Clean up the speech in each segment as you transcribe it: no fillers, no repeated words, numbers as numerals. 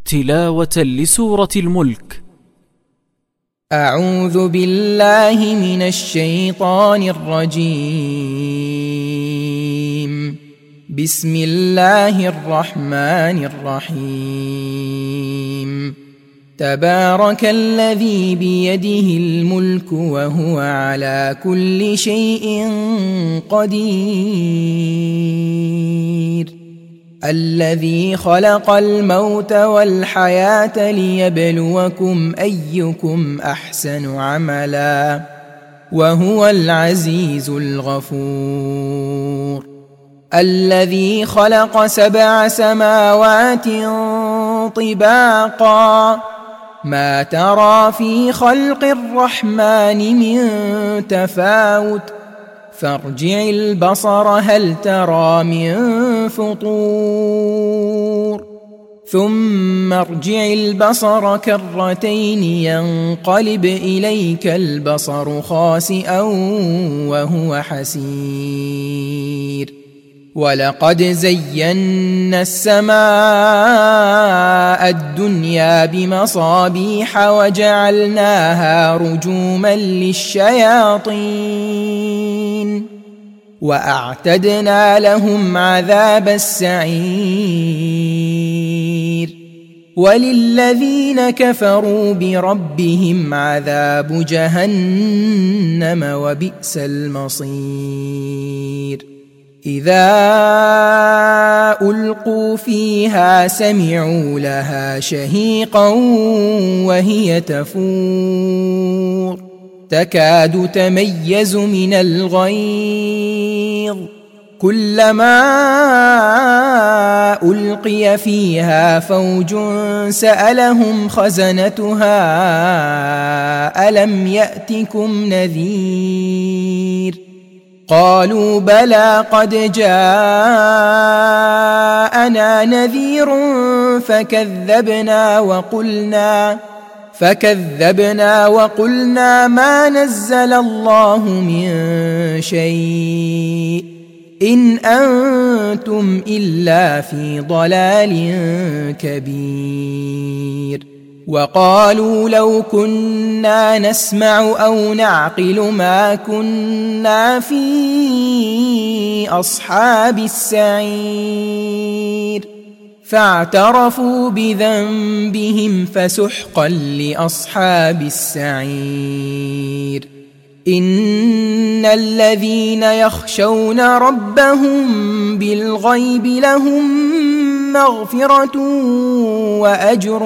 تلاوة لسورة الملك. أعوذ بالله من الشيطان الرجيم. بسم الله الرحمن الرحيم. تبارك الذي بيده الملك وهو على كل شيء قدير. الذي خلق الموت والحياة ليبلوكم أيكم أحسن عملا وهو العزيز الغفور. الذي خلق 7 سماوات طباقا ما ترى في خلق الرحمن من تفاوت فارجع البصر هل ترى من فطور ثم ارجع البصر كرتين ينقلب إليك البصر خاسئا وهو حسير. ولقد زينا السماء الدنيا بمصابيح وجعلناها رجوما للشياطين وأعتدنا لهم عذاب السعير. وللذين كفروا بربهم عذاب جهنم وبئس المصير. إذا ألقوا فيها سمعوا لها شهيقا وهي تفور تكاد تميز من الغيظ كلما ألقي فيها فوج سألهم خزنتها ألم يأتكم نذير قالوا بلى قد جاءنا نذير فكذبنا وقلنا ما نزل الله من شيء إن أنتم إلا في ضلال كبير. وقالوا لو كنا نسمع أو نعقل ما كنا في أصحاب السعير فاعترفوا بذنبهم فسحقا لأصحاب السعير. إن الذين يخشون ربهم بالغيب لهم مغفرة وأجر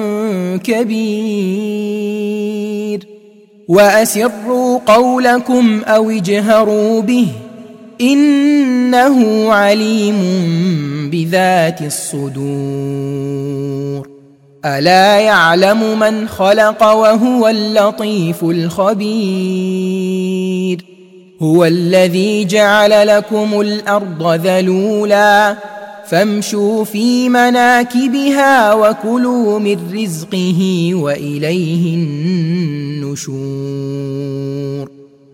كبير. وأسروا قولكم أو اجهروا به إنه عليم بذات الصدور. ألا يعلم من خلق وهو اللطيف الخبير. هو الذي جعل لكم الأرض ذلولا فامشوا في مناكبها وكلوا من رزقه وإليه النشور.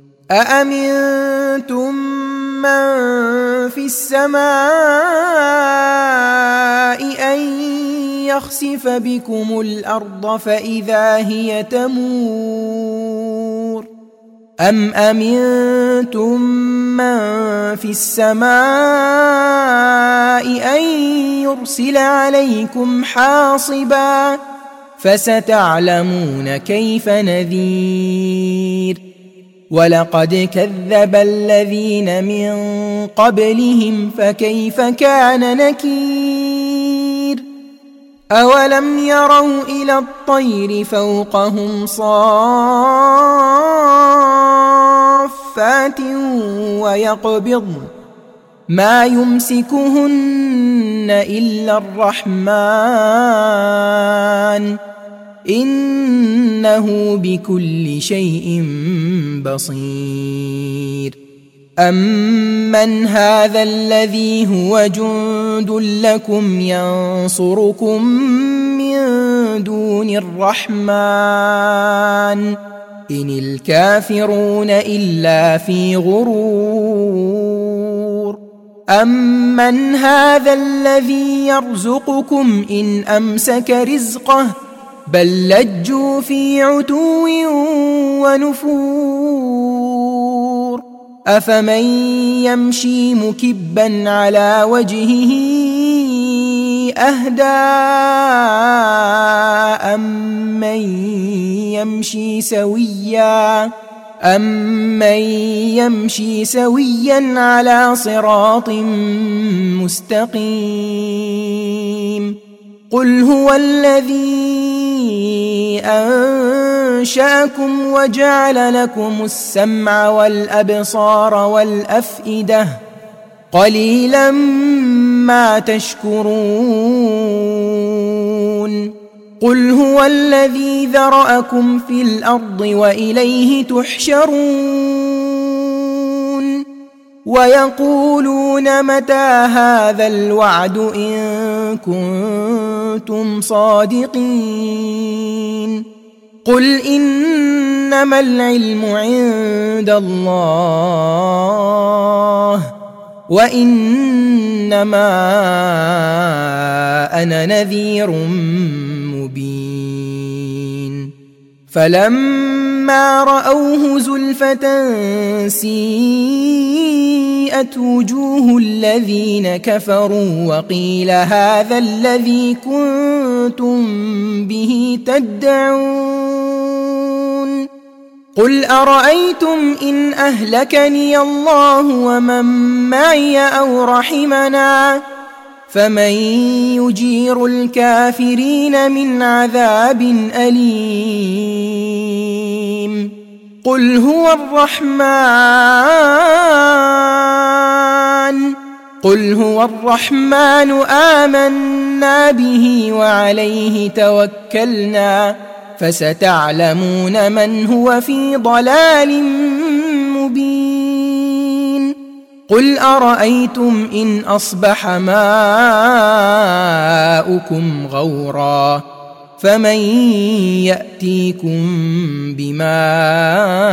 أأمنتم من في السماء أن يخسف بكم الأرض فإذا هي تمور أم أمنتم من في السماء أن يرسل عليكم حاصبا فستعلمون كيف نذير. ولقد كذب الذين من قبلهم فكيف كان نكير. أولم يروا إلى الطير فوقهم صافات ويقبضن ما يمسكهن إلا الرحمن إنه بكل شيء بصير. أمن هذا الذي هو جند لكم ينصركم من دون الرحمن إن الكافرون إلا في غرور. أَمَّنْ هَذَا الَّذِي يَرْزُقُكُمْ إِنْ أَمْسَكَ رِزْقَهُ بَل لَّجُّوا فِي عُتُوٍّ وَنُفُورٍ أَفَمَن يَمْشِي مُكِبًّا عَلَى وَجْهِهِ أَهْدَىٰ أَمَّن يَمْشِي سَوِيًّا عَلَى صِرَاطٍ مُّسْتَقِيمٍ قُلْ هُوَ الَّذِي أَنشَأَكُمْ وَجَعَلَ لَكُمُ السَّمْعَ وَالْأَبْصَارَ وَالْأَفْئِدَةَ قَلِيلًا مَّا تَشْكُرُونَ قُلْ هُوَ الَّذِي ذَرَأَكُمْ فِي الْأَرْضِ وَإِلَيْهِ تُحْشَرُونَ وَيَقُولُونَ مَتَىٰ هَٰذَا الْوَعْدُ إِن كُنتُمْ صَادِقِينَ قُلْ إِنَّمَا الْعِلْمُ عِندَ اللَّهِ وَإِنَّمَا أَنَا نَذِيرٌ مُّبِينٌ فَلَمَّا رَأَوْهُ زُلْفَةً سِيئَتْ وُجُوهُ الَّذِينَ كَفَرُوا وَقِيلَ هَٰذَا الَّذِي كُنتُم بِهِ تَدَّعُونَ قُلْ أَرَأَيْتُمْ إِنْ أَهْلَكَنِيَ اللَّهُ وَمَن مَّعِيَ أَوْ رَحِمَنَا فَمَن يُجِيرُ الْكَافِرِينَ مِنْ عَذَابٍ أَلِيمٍ قُلْ هُوَ الرَّحْمَٰنُ آمَنَّا بِهِ وَعَلَيْهِ تَوَكَّلْنَا فَسَتَعْلَمُونَ مَنْ هُوَ فِي ضَلَالٍ مُّبِينٍ قُلْ أَرَأَيْتُمْ إِنْ أَصْبَحَ مَاؤُكُمْ غَوْرًا فَمَن يَأْتِيكُم بِمَاءٍ